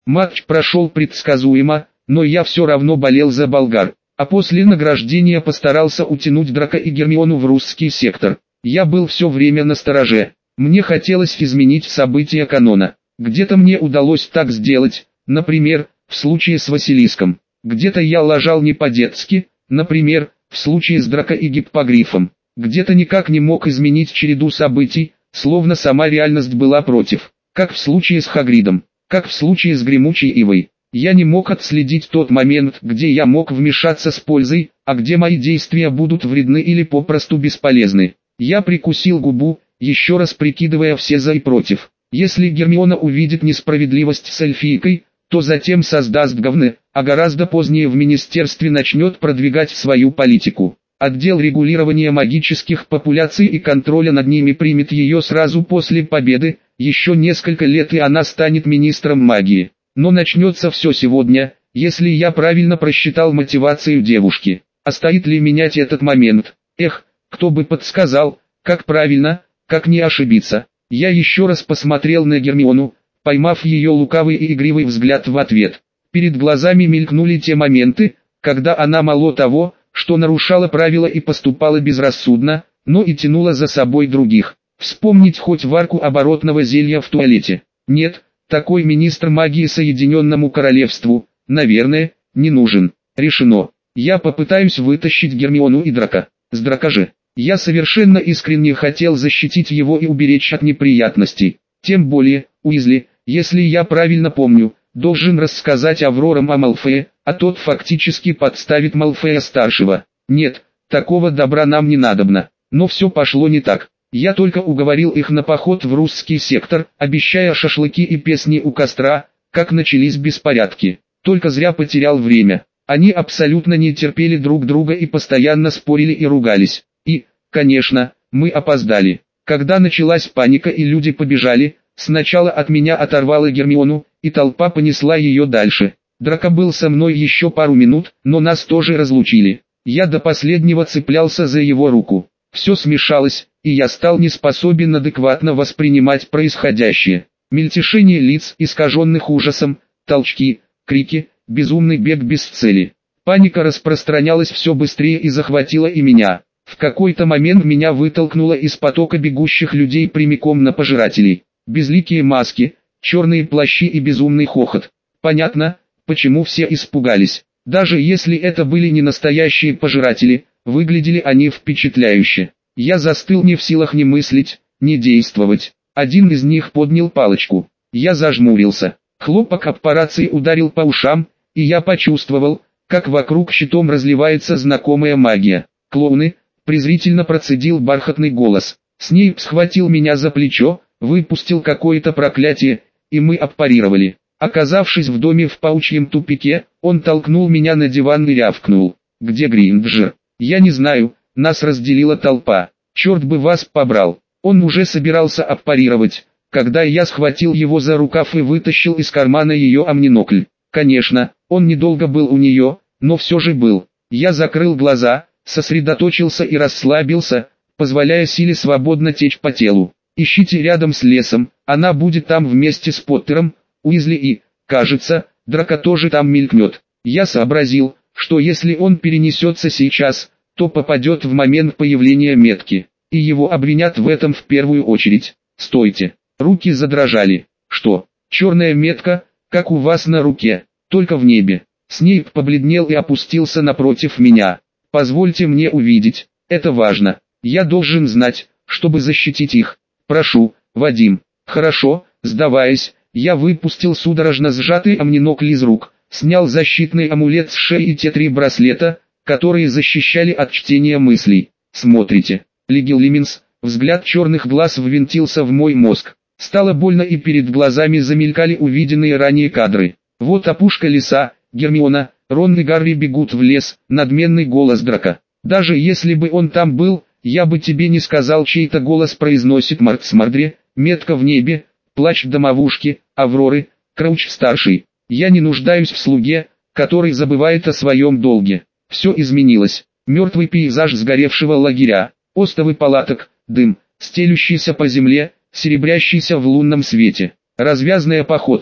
Матч прошел предсказуемо, но я все равно болел за болгар. А после награждения постарался утянуть Драко и Гермиону в русский сектор. Я был все время настороже. Мне хотелось изменить события канона. Где-то мне удалось так сделать, например, в случае с Василиском. Где-то я лажал не по-детски, например, в случае с Драко и Гиппогрифом. Где-то никак не мог изменить череду событий, словно сама реальность была против. Как в случае с Хагридом, как в случае с Гремучей Ивой. Я не мог отследить тот момент, где я мог вмешаться с пользой, а где мои действия будут вредны или попросту бесполезны. Я прикусил губу, еще раз прикидывая все за и против. Если Гермиона увидит несправедливость с эльфийкой, то затем создаст говны, а гораздо позднее в министерстве начнет продвигать свою политику. Отдел регулирования магических популяций и контроля над ними примет ее сразу после победы, еще несколько лет и она станет министром магии. Но начнется все сегодня, если я правильно просчитал мотивацию девушки. А стоит ли менять этот момент? Эх, кто бы подсказал, как правильно, как не ошибиться. Я еще раз посмотрел на Гермиону, поймав ее лукавый и игривый взгляд в ответ. Перед глазами мелькнули те моменты, когда она мало того, что нарушала правила и поступала безрассудно, но и тянула за собой других. Вспомнить хоть варку оборотного зелья в туалете. Нет, такой министр магии Соединенному Королевству, наверное, не нужен. Решено. Я попытаюсь вытащить Гермиону и Драко. С Драко же. Я совершенно искренне хотел защитить его и уберечь от неприятностей. Тем более, Уизли, если я правильно помню, должен рассказать Аврорам о Малфое, а тот фактически подставит Малфоя-старшего. Нет, такого добра нам не надобно. Но все пошло не так. Я только уговорил их на поход в русский сектор, обещая шашлыки и песни у костра, как начались беспорядки. Только зря потерял время. Они абсолютно не терпели друг друга и постоянно спорили и ругались. И, конечно, мы опоздали. Когда началась паника и люди побежали, сначала от меня оторвало Гермиону, и толпа понесла ее дальше. Драко был со мной еще пару минут, но нас тоже разлучили. Я до последнего цеплялся за его руку. Все смешалось, и я стал не способен адекватно воспринимать происходящее. Мельтешение лиц, искаженных ужасом, толчки, крики, безумный бег без цели. Паника распространялась все быстрее и захватила и меня. В какой-то момент меня вытолкнуло из потока бегущих людей прямиком на пожирателей. Безликие маски, черные плащи и безумный хохот. Понятно, почему все испугались. Даже если это были не настоящие пожиратели, выглядели они впечатляюще. Я застыл не в силах ни мыслить, ни действовать. Один из них поднял палочку. Я зажмурился. Хлопок аппарации ударил по ушам, и я почувствовал, как вокруг щитом разливается знакомая магия. «Клоуны!» — презрительно процедил бархатный голос. Снейп схватил меня за плечо, выпустил какое-то проклятие, и мы аппарировали. Оказавшись в доме в паучьем тупике, он толкнул меня на диван и рявкнул. «Где Гринджер?» «Я не знаю, нас разделила толпа. Черт бы вас побрал». Он уже собирался аппарировать, когда я схватил его за рукав и вытащил из кармана ее амнинокль. Конечно, он недолго был у нее, но все же был. Я закрыл глаза, сосредоточился и расслабился, позволяя силе свободно течь по телу. «Ищите рядом с лесом, она будет там вместе с Поттером, Уизли и, кажется, Драко тоже там мелькнет». Я сообразил, что если он перенесется сейчас, то попадет в момент появления метки, и его обвинят в этом в первую очередь. «Стойте!» Руки задрожали. «Что? Черная метка, как у вас на руке, только в небе». Снейп побледнел и опустился напротив меня. «Позвольте мне увидеть, это важно. Я должен знать, чтобы защитить их. Прошу, Вадим». «Хорошо», сдаваясь, я выпустил судорожно сжатый амнинокль из рук, снял защитный амулет с шеи и те 3 браслета, которые защищали от чтения мыслей. «Смотрите». Легилиминс, взгляд черных глаз ввинтился в мой мозг. Стало больно и перед глазами замелькали увиденные ранее кадры. Вот опушка леса, Гермиона, Рон и Гарри бегут в лес, надменный голос Драко. «Даже если бы он там был, я бы тебе не сказал», чей-то голос произносит Маркс Мардре, метка в небе, плач домовушки, Авроры, Крауч-старший. Я не нуждаюсь в слуге, который забывает о своем долге. Все изменилось. Мертвый пейзаж сгоревшего лагеря, остовы палаток, дым, стелющийся по земле, серебрящийся в лунном свете, развязная походка.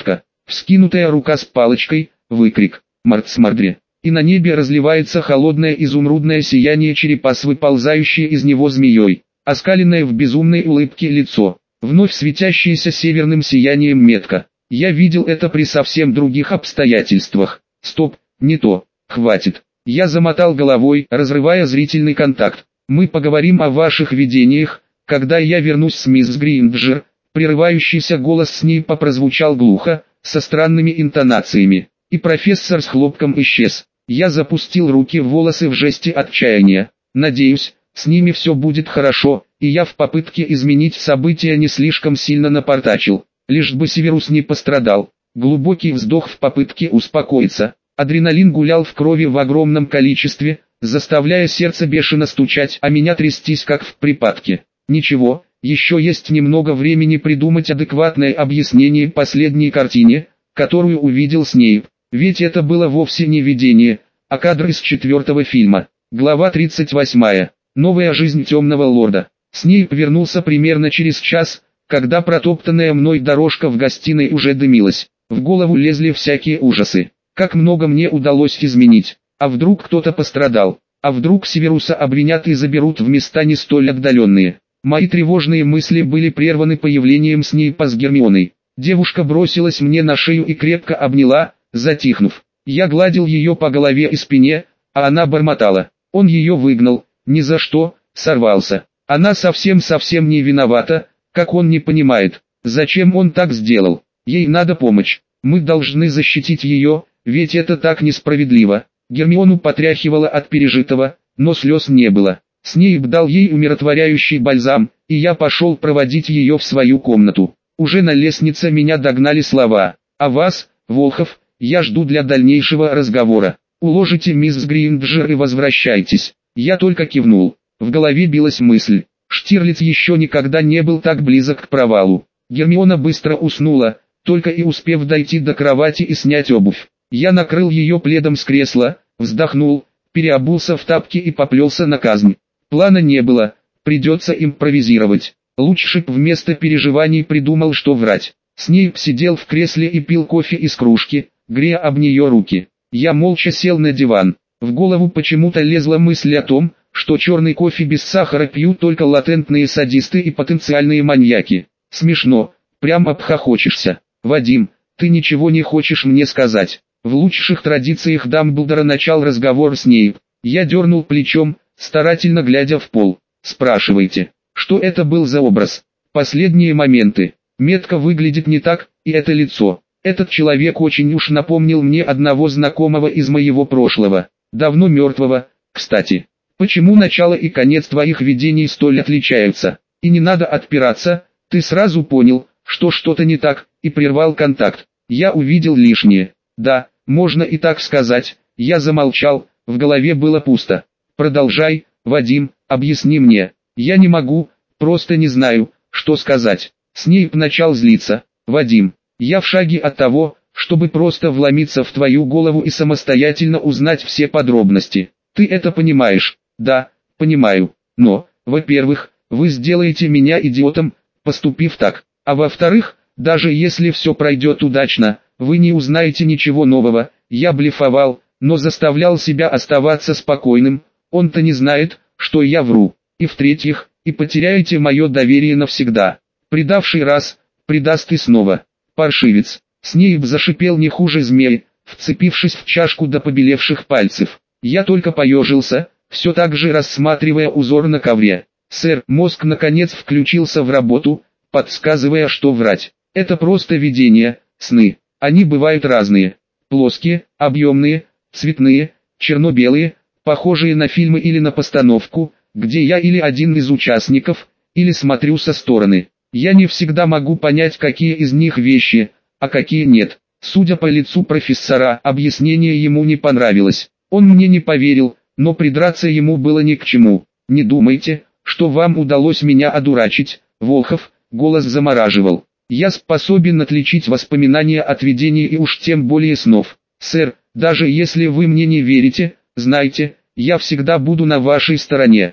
вскинутая рука с палочкой, выкрик «Мартсмардре!» И на небе разливается холодное изумрудное сияние черепа с выползающей из него змеей, оскаленное в безумной улыбке лицо, вновь светящееся северным сиянием метка. Я видел это при совсем других обстоятельствах. Стоп, не то, хватит. Я замотал головой, разрывая зрительный контакт. Мы поговорим о ваших видениях, когда я вернусь с мисс Гринджер. Прерывающийся голос Снейпа прозвучал глухо, со странными интонациями, и профессор с хлопком исчез. Я запустил руки в волосы в жесте отчаяния. Надеюсь, с ними все будет хорошо, и я в попытке изменить события не слишком сильно напортачил. Лишь бы Северус не пострадал. Глубокий вздох в попытке успокоиться. Адреналин гулял в крови в огромном количестве, заставляя сердце бешено стучать, а меня трястись как в припадке. Ничего, еще есть немного времени придумать адекватное объяснение последней картине, которую увидел Снейп. Ведь это было вовсе не видение, а кадр из 4-го фильма. Глава 38. Новая жизнь Темного Лорда. Снейп вернулся примерно через час, когда протоптанная мной дорожка в гостиной уже дымилась. В голову лезли всякие ужасы. Как много мне удалось изменить. А вдруг кто-то пострадал? А вдруг Северуса обвинят и заберут в места не столь отдаленные? Мои тревожные мысли были прерваны появлением Снейпа с Гермионой. Девушка бросилась мне на шею и крепко обняла, затихнув. Я гладил ее по голове и спине, а она бормотала. Он ее выгнал, ни за что, сорвался. Она совсем не виновата, как он не понимает, зачем он так сделал. Ей надо помочь, мы должны защитить ее, ведь это так несправедливо. Гермиону потряхивало от пережитого, но слез не было. Снейп дал ей умиротворяющий бальзам, и я пошел проводить ее в свою комнату. Уже на лестнице меня догнали слова. «А вас, Волхов, я жду для дальнейшего разговора. Уложите мисс Гринджер и возвращайтесь». Я только кивнул. В голове билась мысль. Штирлиц еще никогда не был так близок к провалу. Гермиона быстро уснула, только и успев дойти до кровати и снять обувь. Я накрыл ее пледом с кресла, вздохнул, переобулся в тапки и поплелся на казнь. Плана не было, придется импровизировать. Лучше б вместо переживаний придумал, что врать. Снейп сидел в кресле и пил кофе из кружки, грея об нее руки. Я молча сел на диван. В голову почему-то лезла мысль о том, что черный кофе без сахара пьют только латентные садисты и потенциальные маньяки. Смешно, прям обхохочешься. Вадим, ты ничего не хочешь мне сказать? В лучших традициях Дамблдора начал разговор Снейп. Я дернул плечом, старательно глядя в пол. Спрашивайте, что это был за образ? Последние моменты. Метка выглядит не так, и это лицо. Этот человек очень уж напомнил мне одного знакомого из моего прошлого. Давно мертвого, кстати. Почему начало и конец твоих видений столь отличаются? И не надо отпираться, ты сразу понял, что что-то не так, и прервал контакт. Я увидел лишнее. Да, можно и так сказать. Я замолчал, в голове было пусто. Продолжай, Вадим, объясни мне. Я не могу, просто не знаю, что сказать. Снейп начал злиться. Вадим, я в шаге от того, чтобы просто вломиться в твою голову и самостоятельно узнать все подробности. Ты это понимаешь? Да, понимаю. Но, во-первых, вы сделаете меня идиотом, поступив так. А во-вторых, даже если все пройдет удачно, вы не узнаете ничего нового. Я блефовал, но заставлял себя оставаться спокойным. Он-то не знает, что я вру. И в-третьих, и потеряете мое доверие навсегда. Предавший раз, предаст и снова. Паршивец. Снейп зашипел не хуже змеи, вцепившись в чашку до побелевших пальцев. Я только поежился, все так же рассматривая узор на ковре. Сэр, мозг наконец включился в работу, подсказывая, что врать. Это просто видение, сны. Они бывают разные. Плоские, объемные, цветные, черно-белые, похожие на фильмы или на постановку, где я или один из участников, или смотрю со стороны. Я не всегда могу понять, какие из них вещи, а какие нет. Судя по лицу профессора, объяснение ему не понравилось. Он мне не поверил, но придраться ему было ни к чему. Не думайте, что вам удалось меня одурачить, Волхов, голос замораживал. Я способен отличить воспоминания от видений и уж тем более снов. Сэр, даже если вы мне не верите, знайте, я всегда буду на вашей стороне.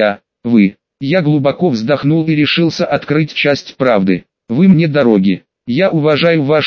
Вы. Я глубоко вздохнул и решился открыть часть правды. Вы мне дороги. Я уважаю ваш ум,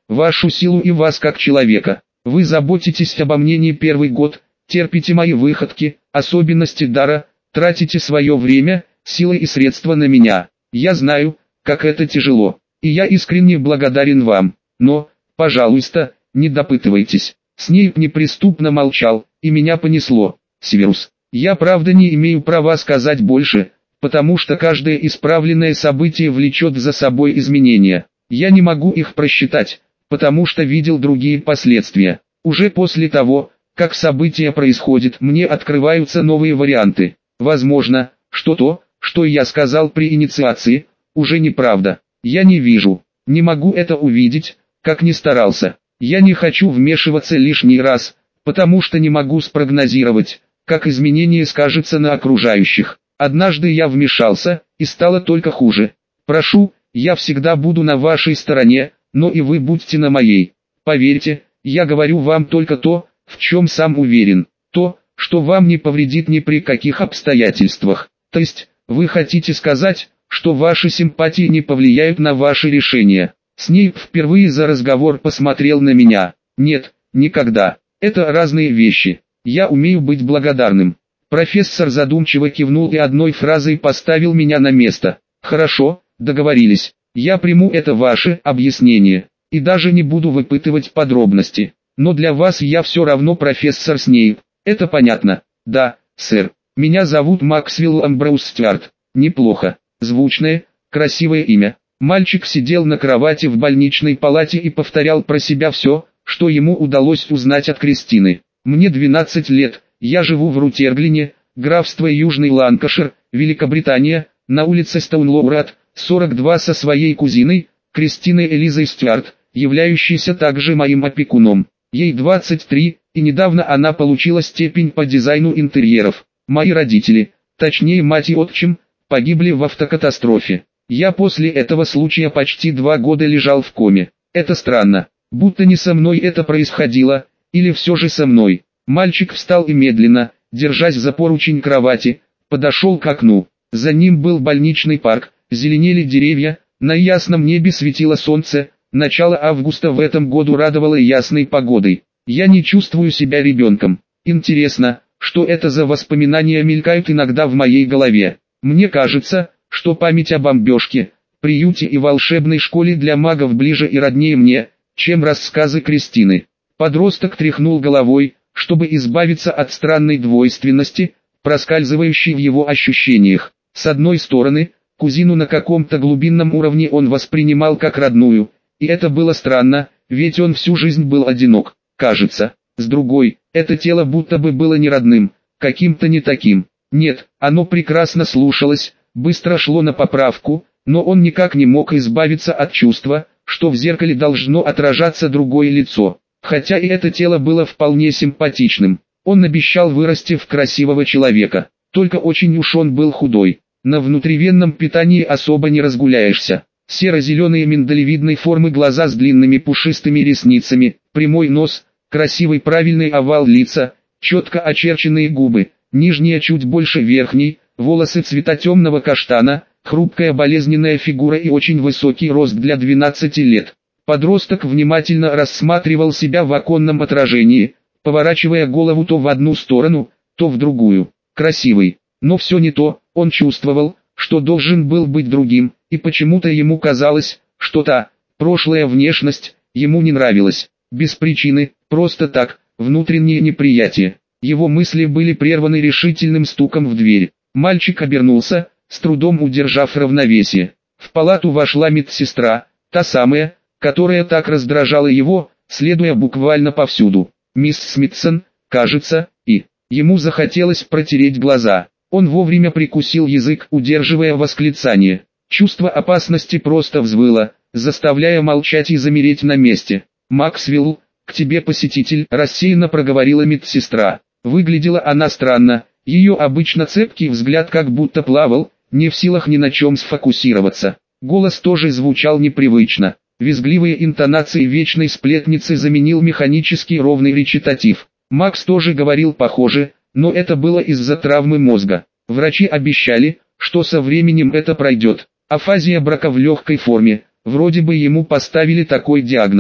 вашу силу и вас как человека. Вы заботитесь обо мне не первый год, терпите мои выходки, особенности дара, тратите свое время, силы и средства на меня. Я знаю, как это тяжело, и я искренне благодарен вам. Но, пожалуйста, не допытывайтесь. Снейп неприступно молчал, и меня понесло. Северус, я правда не имею права сказать больше, потому что каждое исправленное событие влечет за собой изменения. Я не могу их просчитать, потому что видел другие последствия. Уже после того, как события происходят, мне открываются новые варианты. Возможно, что то, что я сказал при инициации, уже неправда. Я не вижу, не могу это увидеть, как ни старался. Я не хочу вмешиваться лишний раз, потому что не могу спрогнозировать, как изменение скажется на окружающих. Однажды я вмешался, и стало только хуже. Прошу, я всегда буду на вашей стороне, но и вы будьте на моей. Поверьте, я говорю вам только то, в чем сам уверен. То, что вам не повредит ни при каких обстоятельствах. То есть, вы хотите сказать, что ваши симпатии не повлияют на ваши решения? Снейп впервые за разговор посмотрел на меня. Нет, никогда. Это разные вещи. Я умею быть благодарным. Профессор задумчиво кивнул и одной фразой поставил меня на место. Хорошо, договорились. Я приму это ваше объяснение, и даже не буду выпытывать подробности. Но для вас я все равно профессор Снейп. Это понятно? Да, сэр. Меня зовут Максвелл Амброуз Стюарт. Неплохо. Звучное, красивое имя. Мальчик сидел на кровати в больничной палате и повторял про себя все, что ему удалось узнать от Кристины. Мне 12 лет, я живу в Рутерглине, графство Южный Ланкашир, Великобритания, на улице Стоунлоурат, 42 со своей кузиной, Кристиной Элизой Стюарт, являющейся также моим опекуном. Ей 23, и недавно она получила степень по дизайну интерьеров. Мои родители, точнее мать и отчим, погибли в автокатастрофе. Я после этого случая почти 2 года лежал в коме. Это странно, будто не со мной это происходило, или все же со мной. Мальчик встал и медленно, держась за поручень кровати, подошел к окну. За ним был больничный парк, зеленели деревья, на ясном небе светило солнце, начало августа в этом году радовало ясной погодой. Я не чувствую себя ребенком. Интересно, что это за воспоминания мелькают иногда в моей голове. Мне кажется, что память о бомбежке, приюте и волшебной школе для магов ближе и роднее мне, чем рассказы Кристины. Подросток тряхнул головой, чтобы избавиться от странной двойственности, проскальзывающей в его ощущениях. С одной стороны, кузину на каком-то глубинном уровне он воспринимал как родную, и это было странно, ведь он всю жизнь был одинок, кажется. С другой, это тело будто бы было не родным, каким-то не таким. Нет, оно прекрасно слушалось, быстро шло на поправку, но он никак не мог избавиться от чувства, что в зеркале должно отражаться другое лицо. Хотя и это тело было вполне симпатичным. Он обещал вырасти в красивого человека, только очень уж он был худой. На внутривенном питании особо не разгуляешься. Серо-зеленые миндалевидной формы глаза с длинными пушистыми ресницами, прямой нос, красивый правильный овал лица, четко очерченные губы, нижняя чуть больше верхней, волосы цвета темного каштана, хрупкая болезненная фигура и очень высокий рост для 12 лет. Подросток внимательно рассматривал себя в оконном отражении, поворачивая голову то в одну сторону, то в другую. Красивый, но все не то, он чувствовал, что должен был быть другим, и почему-то ему казалось, что та, прошлая внешность, ему не нравилась. Без причины, просто так, внутреннее неприятие. Его мысли были прерваны решительным стуком в дверь. Мальчик обернулся, с трудом удержав равновесие. В палату вошла медсестра, та самая, которая так раздражала его, следуя буквально повсюду. «Мисс Смитсон, кажется», и ему захотелось протереть глаза. Он вовремя прикусил язык, удерживая восклицание. Чувство опасности просто взвыло, заставляя молчать и замереть на месте. «Максвелл, к тебе посетитель», — рассеянно проговорила медсестра. Выглядела она странно, ее обычно цепкий взгляд как будто плавал, не в силах ни на чем сфокусироваться. Голос тоже звучал непривычно. Визгливые интонации вечной сплетницы заменил механический ровный речитатив. Макс тоже говорил похоже, но это было из-за травмы мозга. Врачи обещали, что со временем это пройдет. Афазия брака в легкой форме, вроде бы ему поставили такой диагноз.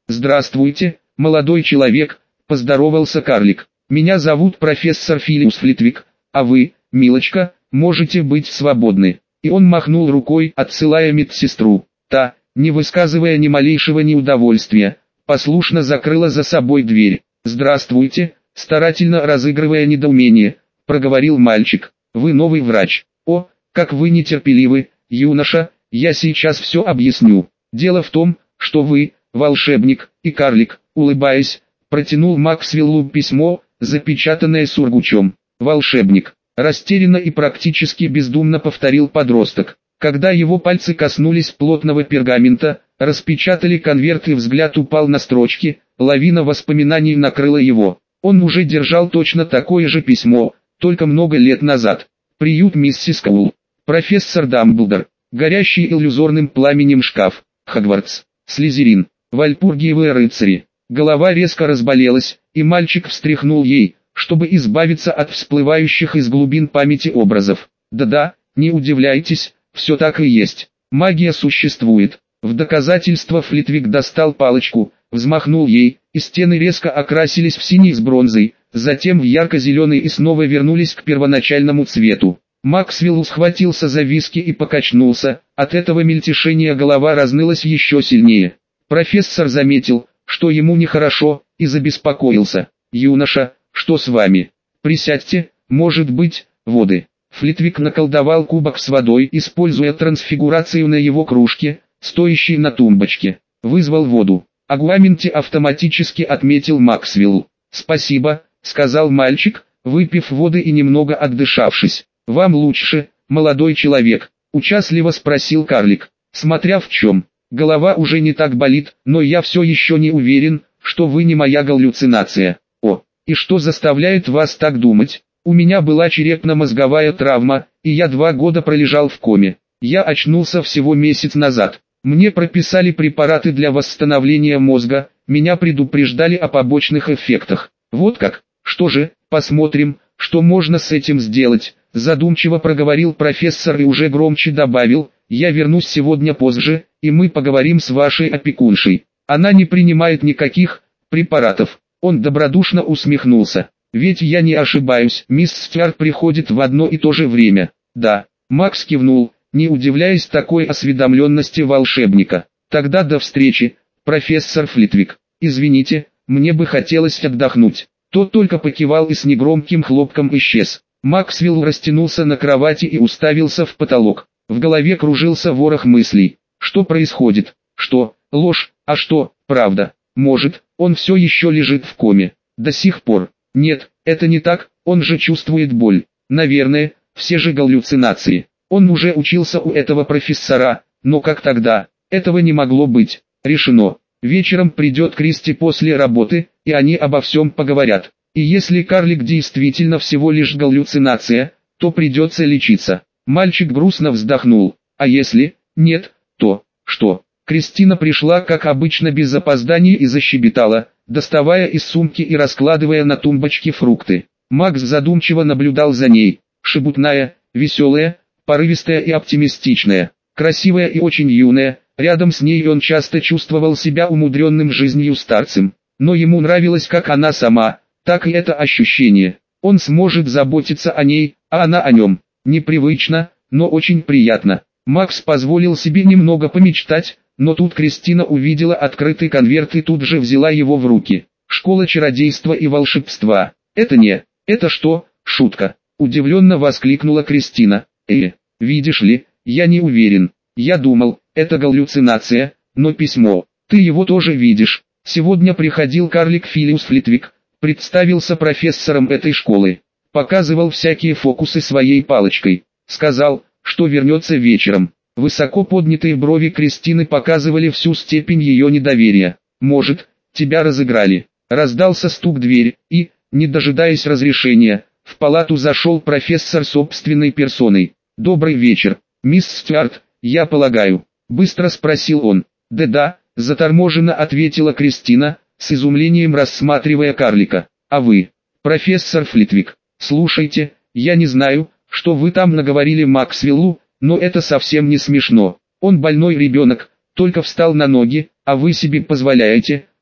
«Здравствуйте, молодой человек», – поздоровался карлик. «Меня зовут профессор Филиус Флитвик, а вы, милочка, можете быть свободны». И он махнул рукой, отсылая медсестру. Та, не высказывая ни малейшего неудовольствия, послушно закрыла за собой дверь. «Здравствуйте», старательно разыгрывая недоумение, проговорил мальчик. «Вы новый врач. О, как вы нетерпеливы, юноша, я сейчас все объясню. Дело в том, что вы, волшебник, и карлик», улыбаясь, протянул Максвеллу письмо, запечатанное сургучом. «Волшебник», растерянно и практически бездумно повторил подросток. Когда его пальцы коснулись плотного пергамента, распечатали конверт и взгляд упал на строчки, лавина воспоминаний накрыла его. Он уже держал точно такое же письмо, только много лет назад. Приют миссис Коул. Профессор Дамблдор. Горящий иллюзорным пламенем шкаф. Хогвартс. Слизерин. Вальпургиевые рыцари. Голова резко разболелась, и мальчик встряхнул ей, чтобы избавиться от всплывающих из глубин памяти образов. Да-да, не удивляйтесь, все так и есть. Магия существует. В доказательство Флитвик достал палочку, взмахнул ей, и стены резко окрасились в синий с бронзой, затем в ярко-зеленый и снова вернулись к первоначальному цвету. Максвелл схватился за виски и покачнулся, от этого мельтешения голова разнылась еще сильнее. Профессор заметил, что ему нехорошо, и забеспокоился. «Юноша, что с вами? Присядьте, может быть, воды». Флитвик наколдовал кубок с водой, используя трансфигурацию на его кружке, стоящей на тумбочке. Вызвал воду. Агуаменти автоматически отметил Максвелл. «Спасибо», — сказал мальчик, выпив воды и немного отдышавшись. «Вам лучше, молодой человек?» — участливо спросил карлик. «Смотря в чем. Голова уже не так болит, но я все еще не уверен, что вы не моя галлюцинация». «О, и что заставляет вас так думать?» «У меня была черепно-мозговая травма, и я 2 года пролежал в коме. Я очнулся всего месяц назад. Мне прописали препараты для восстановления мозга, меня предупреждали о побочных эффектах». «Вот как? Что же, посмотрим, что можно с этим сделать», задумчиво проговорил профессор и уже громче добавил: «Я вернусь сегодня позже, и мы поговорим с вашей опекуншей. Она не принимает никаких препаратов». Он добродушно усмехнулся. «Ведь я не ошибаюсь, мисс Стюарт приходит в одно и то же время». «Да», Макс кивнул, не удивляясь такой осведомленности волшебника. «Тогда до встречи, профессор Флитвик. Извините, мне бы хотелось отдохнуть». Тот только покивал и с негромким хлопком исчез. Максвелл растянулся на кровати и уставился в потолок. В голове кружился ворох мыслей. Что происходит? Что, ложь, а что, правда? Может, он все еще лежит в коме? До сих пор. Нет, это не так, он же чувствует боль. Наверное, все же галлюцинации. Он уже учился у этого профессора, но как тогда? Этого не могло быть. Решено. Вечером придет Кристи после работы, и они обо всем поговорят. И если карлик действительно всего лишь галлюцинация, то придется лечиться. Мальчик грустно вздохнул. А если нет, то что? Кристина пришла как обычно без опозданий и защебетала, доставая из сумки и раскладывая на тумбочке фрукты. Макс задумчиво наблюдал за ней. Шебутная, веселая, порывистая и оптимистичная, красивая и очень юная. Рядом с ней он часто чувствовал себя умудренным жизнью старцем. Но ему нравилось как она сама, так и это ощущение. Он сможет заботиться о ней, а она о нем. Непривычно, но очень приятно. Макс позволил себе немного помечтать, но тут Кристина увидела открытый конверт и тут же взяла его в руки. «Школа чародейства и волшебства. Это не... Это что, шутка?» Удивленно воскликнула Кристина. Видишь ли, я не уверен. Я думал, это галлюцинация, но письмо. Ты его тоже видишь. Сегодня приходил карлик Филиус Флитвик, представился профессором этой школы. Показывал всякие фокусы своей палочкой. Сказал, что вернется вечером». Высоко поднятые брови Кристины показывали всю степень ее недоверия. «Может, тебя разыграли». Раздался стук в дверь, и, не дожидаясь разрешения, в палату зашел профессор собственной персоной. «Добрый вечер, мисс Стюарт, я полагаю?» — быстро спросил он. «Да-да», — заторможенно ответила Кристина, с изумлением рассматривая карлика. «А вы, профессор Флитвик, слушайте, я не знаю, что вы там наговорили Максвеллу, но это совсем не смешно. Он больной ребенок, только встал на ноги, а вы себе позволяете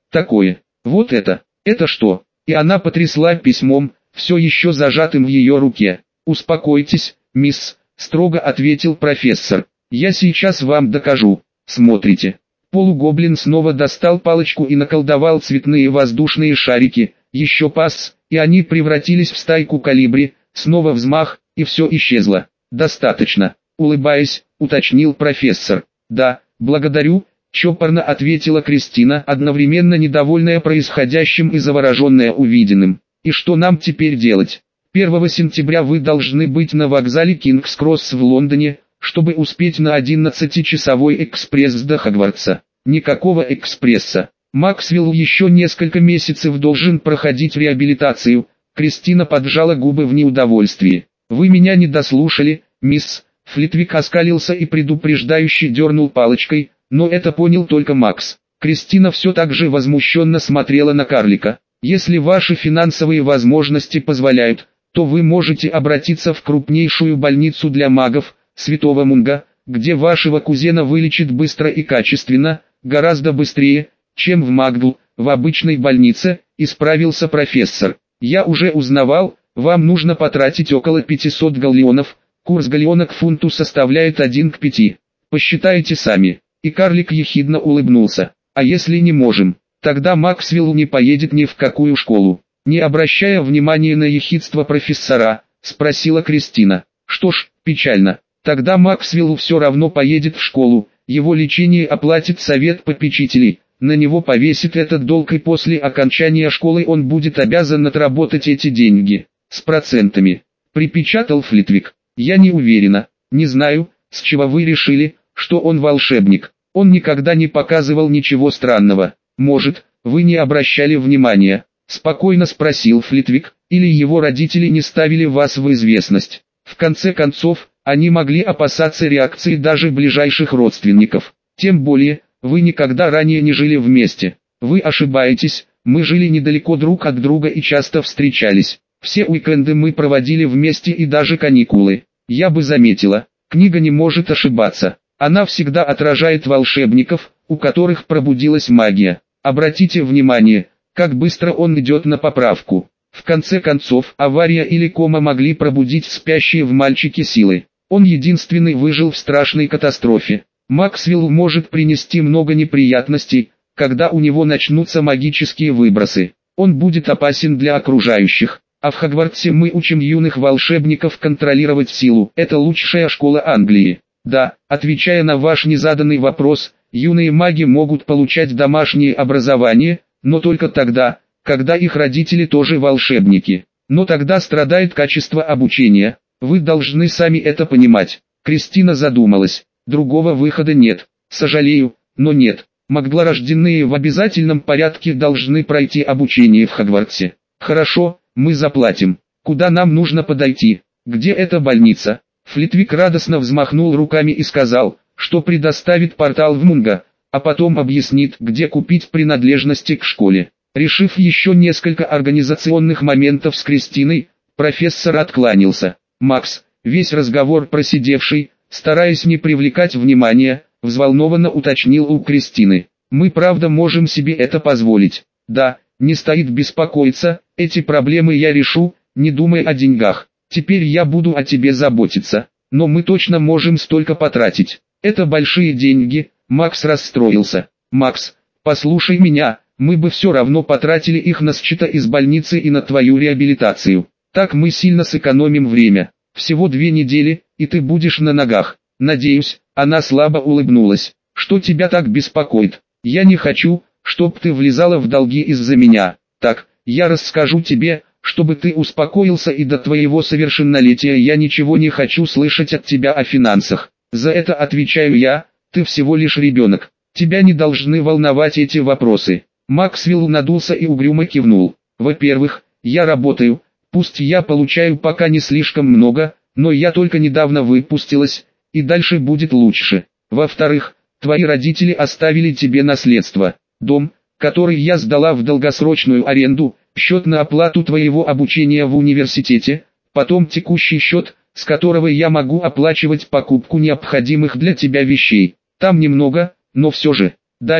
Такое. Вот это что? И она потрясла письмом, все еще зажатым в ее руке. «Успокойтесь, мисс», — строго ответил профессор. «Я сейчас вам докажу. Смотрите». Полугоблин снова достал палочку и наколдовал цветные воздушные шарики, еще пас, и они превратились в стайку колибри, снова взмах, и все исчезло. «Достаточно», — улыбаясь, уточнил профессор. «Да, благодарю», — чопорно ответила Кристина, одновременно недовольная происходящим и завороженная увиденным. «И что нам теперь делать? 1 сентября вы должны быть на вокзале Кингс-Кросс в Лондоне, чтобы успеть на 11-часовой экспресс до Хогвартса». «Никакого экспресса. Максвелл еще несколько месяцев должен проходить реабилитацию». Кристина поджала губы в неудовольствии. «Вы меня не дослушали, мисс». Флитвик оскалился и предупреждающе дернул палочкой, но это понял только Макс. Кристина все так же возмущенно смотрела на карлика. «Если ваши финансовые возможности позволяют, то вы можете обратиться в крупнейшую больницу для магов, Святого Мунга, где вашего кузена вылечат быстро и качественно, гораздо быстрее, чем в Макгл, в обычной больнице», — исправился профессор. «Я уже узнавал, вам нужно потратить около 500 галлеонов, курс галлеона к фунту составляет 1 к 5. Посчитайте сами». И карлик ехидно улыбнулся. «А если не можем, тогда Максвелл не поедет ни в какую школу». Не обращая внимания на ехидство профессора, спросила Кристина. «Что ж, печально. Тогда Максвелл все равно поедет в школу, его лечение оплатит совет попечителей, на него повесит этот долг и после окончания школы он будет обязан отработать эти деньги, с процентами», — припечатал Флитвик. «Я не уверена, не знаю, с чего вы решили, что он волшебник. Он никогда не показывал ничего странного. Может, вы не обращали внимания?» — спокойно спросил Флитвик, «или его родители не ставили вас в известность. В конце концов, они могли опасаться реакции даже ближайших родственников. Тем более, вы никогда ранее не жили вместе. Вы ошибаетесь, мы жили недалеко друг от друга и часто встречались. Все уикенды мы проводили вместе и даже каникулы. Я бы заметила, книга не может ошибаться. Она всегда отражает волшебников, у которых пробудилась магия. Обратите внимание, как быстро он идет на поправку. В конце концов, авария или кома могли пробудить спящие в мальчике силы. Он единственный выжил в страшной катастрофе. Максвелл может принести много неприятностей, когда у него начнутся магические выбросы. Он будет опасен для окружающих. А в Хогвартсе мы учим юных волшебников контролировать силу. Это лучшая школа Англии. Да, отвечая на ваш незаданный вопрос, юные маги могут получать домашнее образование, но только тогда, когда их родители тоже волшебники. Но тогда страдает качество обучения. Вы должны сами это понимать. Кристина задумалась. Другого выхода нет. Сожалею, но нет. Маглорожденные в обязательном порядке должны пройти обучение в Хогвартсе. Хорошо, мы заплатим. Куда нам нужно подойти? Где эта больница? Флитвик радостно взмахнул руками и сказал, что предоставит портал в Мунга, а потом объяснит, где купить принадлежности к школе. Решив еще несколько организационных моментов с Кристиной, профессор откланялся. Макс, весь разговор просидевший, стараясь не привлекать внимания, взволнованно уточнил у Кристины. «Мы правда можем себе это позволить?» «Да, не стоит беспокоиться, эти проблемы я решу, не думай о деньгах. Теперь я буду о тебе заботиться, но мы точно можем столько потратить. Это большие деньги», — Макс расстроился. «Макс, послушай меня, мы бы все равно потратили их на счета из больницы и на твою реабилитацию. Так мы сильно сэкономим время. Всего 2 недели, и ты будешь на ногах. Надеюсь». Она слабо улыбнулась. «Что тебя так беспокоит? Я не хочу, чтоб ты влезала в долги из-за меня. Так, я расскажу тебе, чтобы ты успокоился, и до твоего совершеннолетия я ничего не хочу слышать от тебя о финансах. За это отвечаю я, ты всего лишь ребенок. Тебя не должны волновать эти вопросы». Максвелл надулся и угрюмо кивнул. «Во-первых, я работаю, пусть я получаю пока не слишком много, но я только недавно выпустилась, и дальше будет лучше. Во-вторых, твои родители оставили тебе наследство, дом, который я сдала в долгосрочную аренду, счет на оплату твоего обучения в университете, потом текущий счет, с которого я могу оплачивать покупку необходимых для тебя вещей. Там немного, но все же. Далее,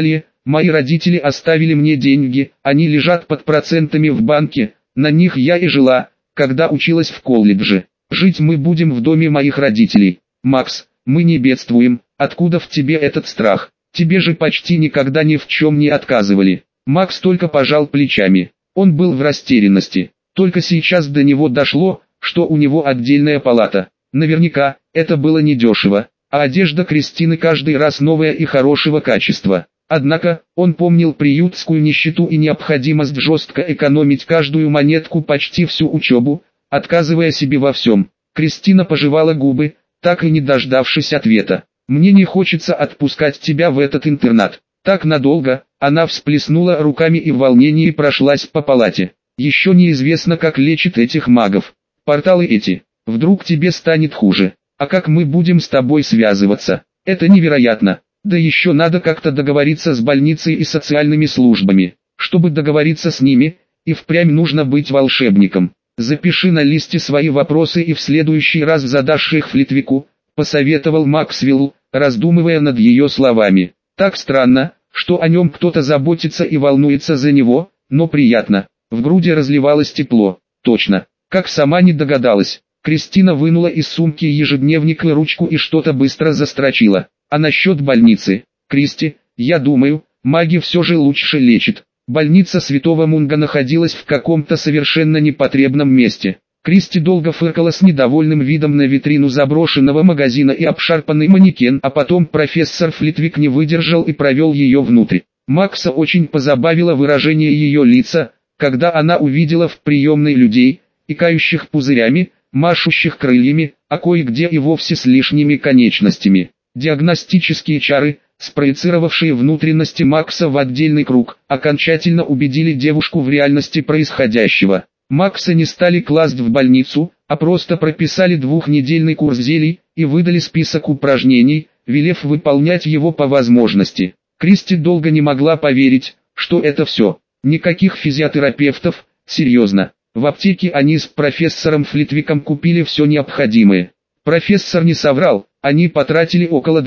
Мои родители оставили мне деньги, они лежат под процентами в банке, на них я и жила, когда училась в колледже. Жить мы будем в доме моих родителей. Макс, мы не бедствуем, откуда в тебе этот страх? Тебе же почти никогда ни в чем не отказывали. Макс только пожал плечами. Он был в растерянности. Только сейчас до него дошло, что у него отдельная палата. Наверняка, это было недешево, а одежда Кристины каждый раз новая и хорошего качества. Однако, он помнил приютскую нищету и необходимость жестко экономить каждую монетку почти всю учебу, отказывая себе во всем. Кристина пожевала губы, так и не дождавшись ответа. «Мне не хочется отпускать тебя в этот интернат. Так надолго», она всплеснула руками и в волнении прошлась по палате. «Еще неизвестно, как лечат этих магов. Порталы эти. Вдруг тебе станет хуже. А как мы будем с тобой связываться? Это невероятно. Да еще надо как-то договориться с больницей и социальными службами. Чтобы договориться с ними, и впрямь нужно быть волшебником. Запиши на листе свои вопросы и в следующий раз задашь их Флитвику», посоветовал Максвелл, раздумывая над ее словами. Так странно, что о нем кто-то заботится и волнуется за него, но приятно. В груди разливалось тепло. Точно, как сама не догадалась. Кристина вынула из сумки ежедневник и ручку и что-то быстро застрочила. А насчет больницы, Кристи, я думаю, маги все же лучше лечат. Больница Святого Мунга находилась в каком-то совершенно непотребном месте. Кристи долго фыркала с недовольным видом на витрину заброшенного магазина и обшарпанный манекен, а потом профессор Флитвик не выдержал и провел ее внутрь. Макса очень позабавило выражение ее лица, когда она увидела в приемной людей, икающих пузырями, машущих крыльями, а кое-где и вовсе с лишними конечностями. Диагностические чары, спроецировавшие внутренности Макса в отдельный круг, окончательно убедили девушку в реальности происходящего. Макса не стали класть в больницу, а просто прописали двухнедельный курс зелий и выдали список упражнений, велев выполнять его по возможности. Кристи долго не могла поверить, что это все. Никаких физиотерапевтов, серьезно. В аптеке они с профессором Флитвиком купили все необходимое. Профессор не соврал, они потратили около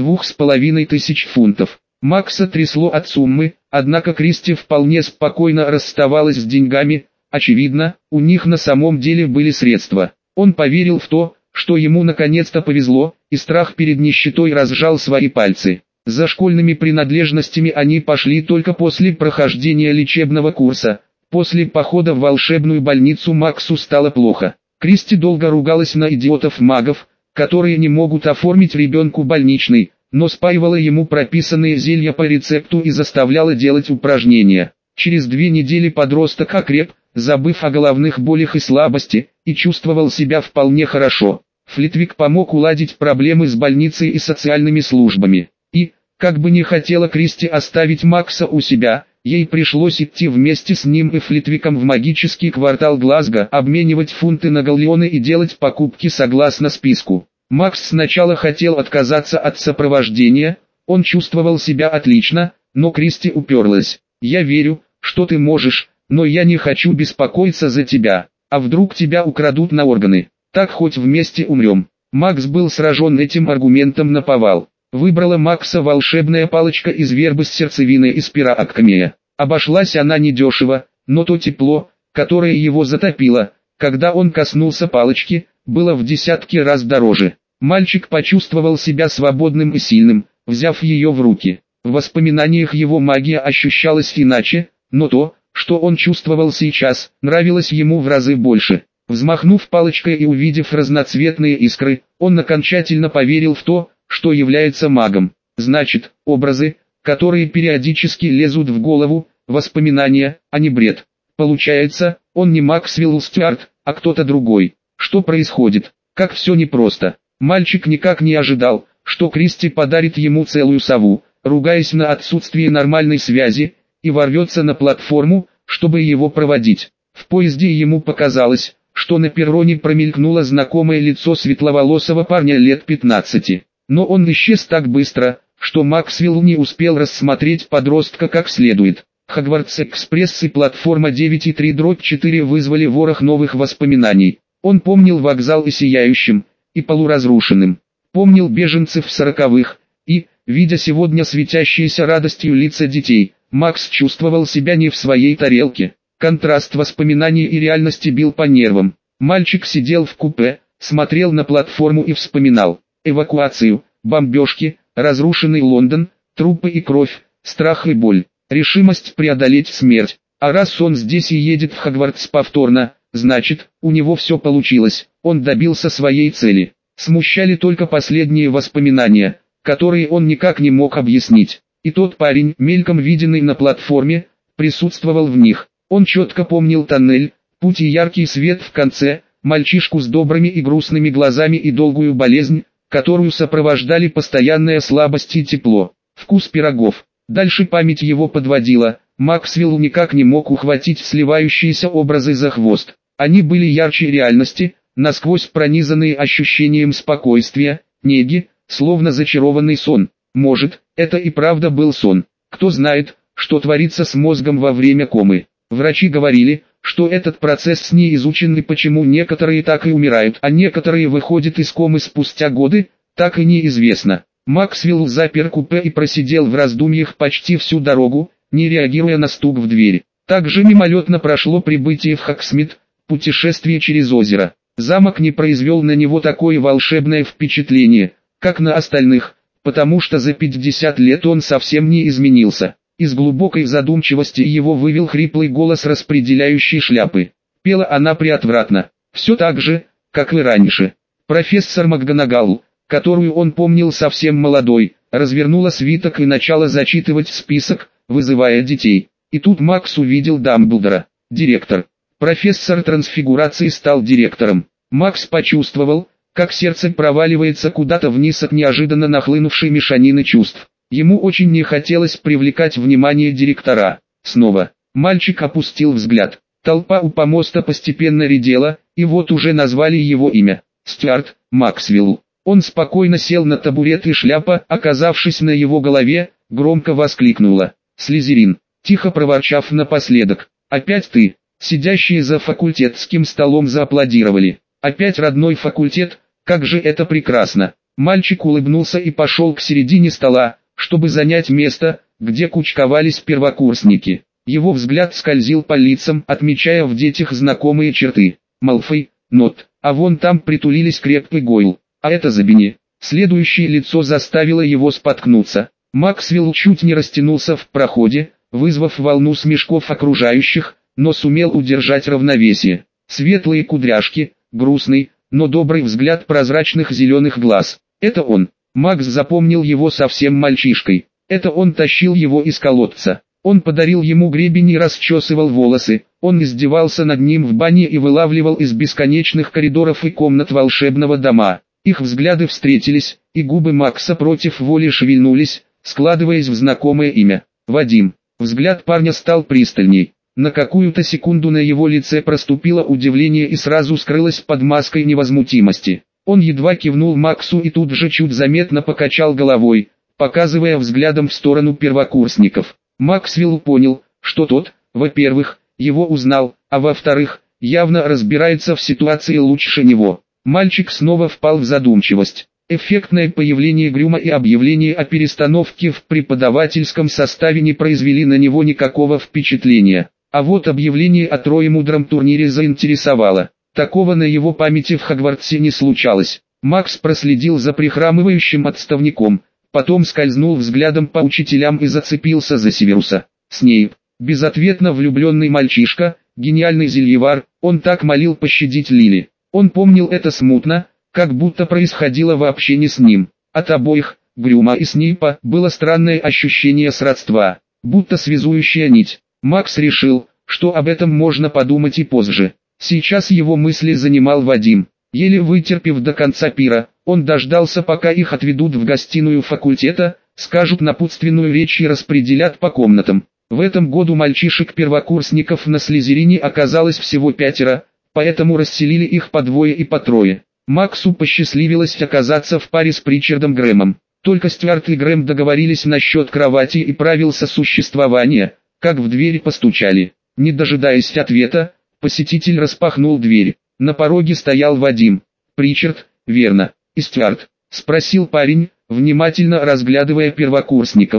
2500 фунтов. Макса трясло от суммы, однако Кристи вполне спокойно расставалась с деньгами. Очевидно, у них на самом деле были средства. Он поверил в то, что ему наконец-то повезло, и страх перед нищетой разжал свои пальцы. За школьными принадлежностями они пошли только после прохождения лечебного курса. После похода в волшебную больницу Максу стало плохо. Кристи долго ругалась на идиотов-магов, которые не могут оформить ребенку больничный, но спаивала ему прописанные зелья по рецепту и заставляла делать упражнения. Через 2 недели подросток окреп, забыв о головных болях и слабости, и чувствовал себя вполне хорошо. Флитвик помог уладить проблемы с больницей и социальными службами. И, как бы не хотела Кристи оставить Макса у себя, ей пришлось идти вместе с ним и Флитвиком в магический квартал Глазго, обменивать фунты на галлеоны и делать покупки согласно списку. Макс сначала хотел отказаться от сопровождения, он чувствовал себя отлично, но Кристи уперлась. «Я верю, что ты можешь, но я не хочу беспокоиться за тебя, а вдруг тебя украдут на органы, так хоть вместе умрем». Макс был сражен этим аргументом наповал. Выбрала Макса волшебная палочка из вербы с сердцевиной и спираакмия. Обошлась она недешево, но то тепло, которое его затопило, когда он коснулся палочки, было в десятки раз дороже. Мальчик почувствовал себя свободным и сильным, взяв ее в руки. В воспоминаниях его магия ощущалась иначе, но то, что он чувствовал сейчас, нравилось ему в разы больше. Взмахнув палочкой и увидев разноцветные искры, он окончательно поверил в то, что является магом. Значит, образы, которые периодически лезут в голову, воспоминания, а не бред. Получается, он не Максвелл Стюарт, а кто-то другой. Что происходит? Как все непросто. Мальчик никак не ожидал, что Кристи подарит ему целую сову, ругаясь на отсутствие нормальной связи, и ворвется на платформу, чтобы его проводить. В поезде ему показалось, что на перроне промелькнуло знакомое лицо светловолосого парня лет 15. Но он исчез так быстро, что Максвелл не успел рассмотреть подростка как следует. Хогвартс-экспресс и платформа 9,3/4 вызвали ворох новых воспоминаний. Он помнил вокзал и сияющим, и полуразрушенным. Помнил беженцев в 40-х, и, видя сегодня светящиеся радостью лица детей, Макс чувствовал себя не в своей тарелке. Контраст воспоминаний и реальности бил по нервам. Мальчик сидел в купе, смотрел на платформу и вспоминал эвакуацию, бомбежки, разрушенный Лондон, трупы и кровь, страх и боль, решимость преодолеть смерть. А раз он здесь и едет в Хогвартс повторно, значит, у него все получилось, он добился своей цели. Смущали только последние воспоминания, которые он никак не мог объяснить. И тот парень, мельком виденный на платформе, присутствовал в них. Он четко помнил тоннель, путь и яркий свет в конце, мальчишку с добрыми и грустными глазами и долгую болезнь, которую сопровождали постоянная слабость и тепло. Вкус пирогов. Дальше память его подводила. Максвелл никак не мог ухватить сливающиеся образы за хвост. Они были ярче реальности, насквозь пронизанные ощущением спокойствия, неги, словно зачарованный сон. Может, это и правда был сон. Кто знает, что творится с мозгом во время комы. Врачи говорили, что этот процесс не изучен и почему некоторые так и умирают, а некоторые выходят из комы спустя годы, так и неизвестно. Максвелл запер купе и просидел в раздумьях почти всю дорогу, не реагируя на стук в дверь. Также мимолетно прошло прибытие в Хогсмит, путешествие через озеро. Замок не произвел на него такое волшебное впечатление, как на остальных, потому что за 50 лет он совсем не изменился. Из глубокой задумчивости его вывел хриплый голос распределяющей шляпы. Пела она приотвратно, все так же, как и раньше. Профессор МакГонагал, которую он помнил совсем молодой, развернула свиток и начала зачитывать список, вызывая детей. И тут Макс увидел Дамблдора, директор. Профессор трансфигурации стал директором. Макс почувствовал, как сердце проваливается куда-то вниз от неожиданно нахлынувшей мешанины чувств. Ему очень не хотелось привлекать внимание директора. Снова. Мальчик опустил взгляд. Толпа у помоста постепенно редела, и вот уже назвали его имя. Стюарт Максвелл. Он спокойно сел на табурет, и шляпа, оказавшись на его голове, громко воскликнула. «Слизерин!» Тихо проворчав напоследок. «Опять ты!» Сидящие за факультетским столом зааплодировали. «Опять родной факультет, как же это прекрасно!» Мальчик улыбнулся и пошел к середине стола, чтобы занять место, где кучковались первокурсники. Его взгляд скользил по лицам, отмечая в детях знакомые черты. Малфой, Нот, а вон там притулились Креб и Гойл, а это Забини. Следующее лицо заставило его споткнуться. Максвелл чуть не растянулся в проходе, вызвав волну смешков окружающих, но сумел удержать равновесие. Светлые кудряшки, грустный, но добрый взгляд прозрачных зеленых глаз. Это он. Макс запомнил его совсем мальчишкой. Это он тащил его из колодца. Он подарил ему гребень и расчесывал волосы. Он издевался над ним в бане и вылавливал из бесконечных коридоров и комнат волшебного дома. Их взгляды встретились, и губы Макса против воли шевельнулись, складываясь в знакомое имя. Вадим. Взгляд парня стал пристальней. На какую-то секунду на его лице проступило удивление и сразу скрылось под маской невозмутимости. Он едва кивнул Максу и тут же чуть заметно покачал головой, показывая взглядом в сторону первокурсников. Максвелл понял, что тот, во-первых, его узнал, а во-вторых, явно разбирается в ситуации лучше него. Мальчик снова впал в задумчивость. Эффектное появление Грюма и объявление о перестановке в преподавательском составе не произвели на него никакого впечатления. А вот объявление о троемудром турнире заинтересовало. Такого на его памяти в Хогвартсе не случалось. Макс проследил за прихрамывающим отставником, потом скользнул взглядом по учителям и зацепился за Северуса. Снейп, безответно влюбленный мальчишка, гениальный зельевар, он так молил пощадить Лили. Он помнил это смутно, как будто происходило вообще не с ним. От обоих, Грюма и Снейпа, было странное ощущение сродства, будто связующая нить. Макс решил, что об этом можно подумать и позже. Сейчас его мысли занимал Вадим. Еле вытерпев до конца пира, он дождался, пока их отведут в гостиную факультета, скажут напутственную речь и распределят по комнатам. В этом году мальчишек-первокурсников на Слизерине оказалось всего 5, поэтому расселили их по двое и по трое. Максу посчастливилось оказаться в паре с Причардом Грэмом. Только Стюарт и Грэм договорились насчет кровати и правил сосуществования, как в дверь постучали. Не дожидаясь ответа, посетитель распахнул дверь. На пороге стоял Вадим. «Причард, верно, и Стюарт?» — спросил парень, внимательно разглядывая первокурсников.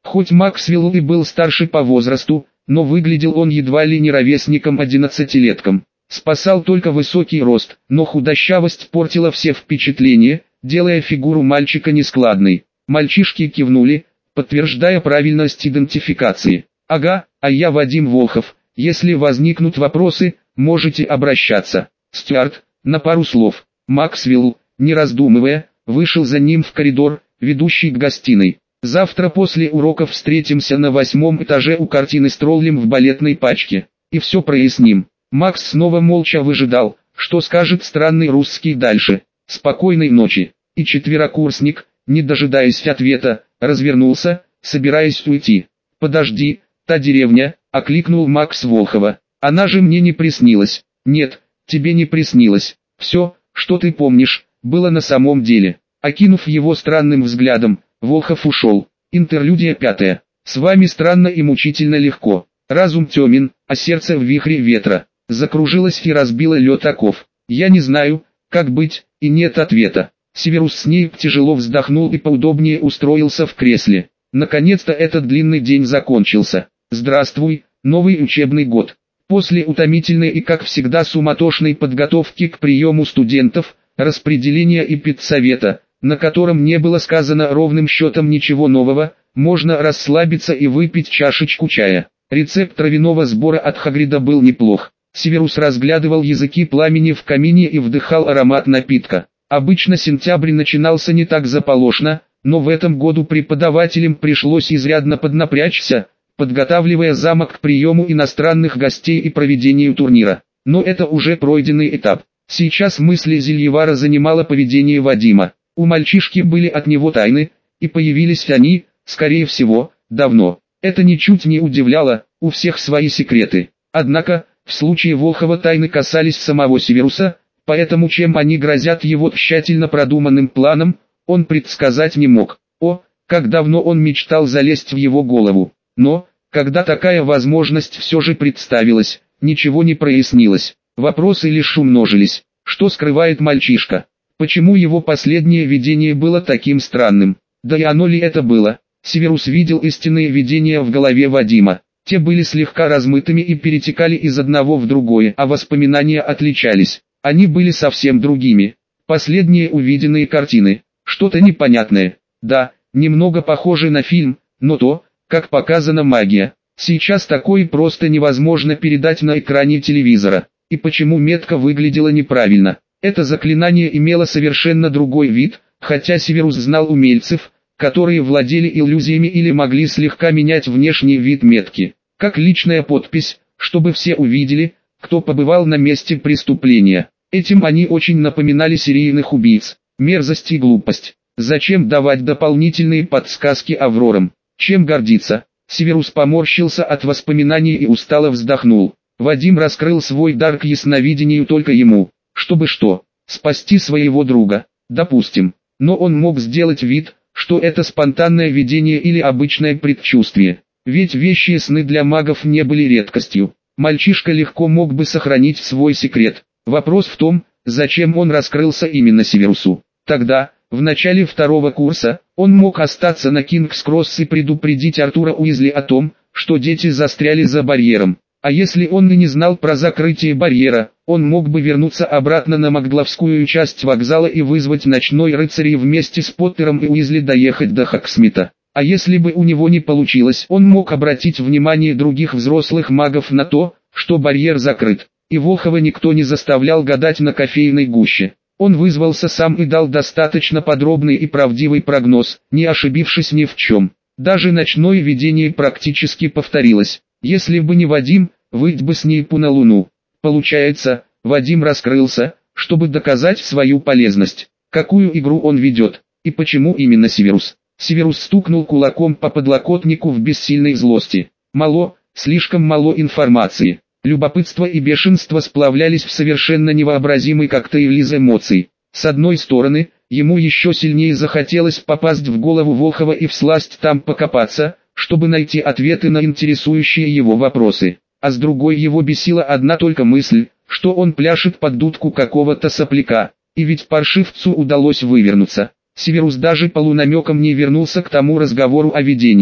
Хоть Максвелл и был старше по возрасту, но выглядел он едва ли не ровесником 11-летком. Спасал только высокий рост, но худощавость портила все впечатления, делая фигуру мальчика нескладной. Мальчишки кивнули, подтверждая правильность идентификации. «Ага, а я Вадим Волхов, если возникнут вопросы, можете обращаться». Стюарт, на пару слов. Максвелл, не раздумывая, вышел за ним в коридор, ведущий к гостиной. «Завтра после уроков встретимся на 8-м этаже у картины с троллем в балетной пачке, и все проясним». Макс снова молча выжидал, что скажет странный русский дальше. «Спокойной ночи». И четверокурсник, не дожидаясь ответа, развернулся, собираясь уйти. «Подожди, та деревня», — окликнул Макс Волхова. «Она же мне не приснилась». «Нет, тебе не приснилось. Все, что ты помнишь, было на самом деле». Окинув его странным взглядом, Волхов ушел. Интерлюдия 5. С вами странно и мучительно легко. Разум темен, а сердце в вихре ветра. Закружилась и разбила лед оков. Я не знаю, как быть, и нет ответа. Северус Снейп тяжело вздохнул и поудобнее устроился в кресле. Наконец-то этот длинный день закончился. Здравствуй, новый учебный год. После утомительной и, как всегда, суматошной подготовки к приему студентов, распределения и педсовета, на котором не было сказано ровным счетом ничего нового, можно расслабиться и выпить чашечку чая. Рецепт травяного сбора от Хагрида был неплох. Северус разглядывал языки пламени в камине и вдыхал аромат напитка. Обычно сентябрь начинался не так заполошно, но в этом году преподавателям пришлось изрядно поднапрячься, подготавливая замок к приему иностранных гостей и проведению турнира. Но это уже пройденный этап. Сейчас мысли Зельевара занимало поведение Вадима. У мальчишки были от него тайны, и появились они, скорее всего, давно. Это ничуть не удивляло, у всех свои секреты. Однако, в случае Волхова тайны касались самого Северуса, поэтому чем они грозят его тщательно продуманным планом, он предсказать не мог. О, как давно он мечтал залезть в его голову. Но, когда такая возможность все же представилась, ничего не прояснилось. Вопросы лишь умножились. Что скрывает мальчишка? Почему его последнее видение было таким странным? Да и оно ли это было? Северус видел истинные видения в голове Вадима. Те были слегка размытыми и перетекали из одного в другое, а воспоминания отличались. Они были совсем другими. Последние увиденные картины. Что-то непонятное. Да, немного похоже на фильм, но то, как показана магия. Сейчас такое просто невозможно передать на экране телевизора. И почему метка выглядела неправильно? Это заклинание имело совершенно другой вид, хотя Северус знал умельцев, которые владели иллюзиями или могли слегка менять внешний вид метки. Как личная подпись, чтобы все увидели, кто побывал на месте преступления. Этим они очень напоминали серийных убийц. Мерзость и глупость. Зачем давать дополнительные подсказки Аврорам? Чем гордиться? Северус поморщился от воспоминаний и устало вздохнул. Вадим раскрыл свой дар к ясновидению только ему. Чтобы что? Спасти своего друга? Допустим. Но он мог сделать вид, что это спонтанное видение или обычное предчувствие. Ведь вещие сны для магов не были редкостью. Мальчишка легко мог бы сохранить свой секрет. Вопрос в том, зачем он раскрылся именно Северусу. Тогда, в начале второго курса, он мог остаться на Кингс-Кросс и предупредить Артура Уизли о том, что дети застряли за барьером. А если он и не знал про закрытие барьера, он мог бы вернуться обратно на Макгловскую часть вокзала и вызвать ночной рыцарь и вместе с Поттером и Уизли доехать до Хоксмита. А если бы у него не получилось, он мог обратить внимание других взрослых магов на то, что барьер закрыт. И Волхова никто не заставлял гадать на кофейной гуще. Он вызвался сам и дал достаточно подробный и правдивый прогноз, не ошибившись ни в чем. Даже ночное видение практически повторилось. Если бы не Вадим, выйдь бы Снейпу на Луну. Получается, Вадим раскрылся, чтобы доказать свою полезность. Какую игру он ведет, и почему именно Северус? Северус стукнул кулаком по подлокотнику в бессильной злости. Мало, слишком мало информации. Любопытство и бешенство сплавлялись в совершенно невообразимый коктейль из эмоций. С одной стороны, ему еще сильнее захотелось попасть в голову Волхова и всласть там покопаться, чтобы найти ответы на интересующие его вопросы. А с другой его бесила одна только мысль, что он пляшет под дудку какого-то сопляка. И ведь паршивцу удалось вывернуться. Северус даже полунамеком не вернулся к тому разговору о видении.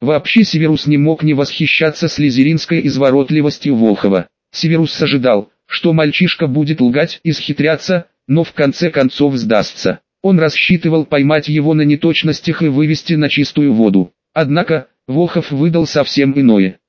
Вообще Северус не мог не восхищаться слизеринской изворотливостью Волхова. Северус ожидал, что мальчишка будет лгать и схитряться, но в конце концов сдастся. Он рассчитывал поймать его на неточностях и вывести на чистую воду. Однако, Волхов выдал совсем иное.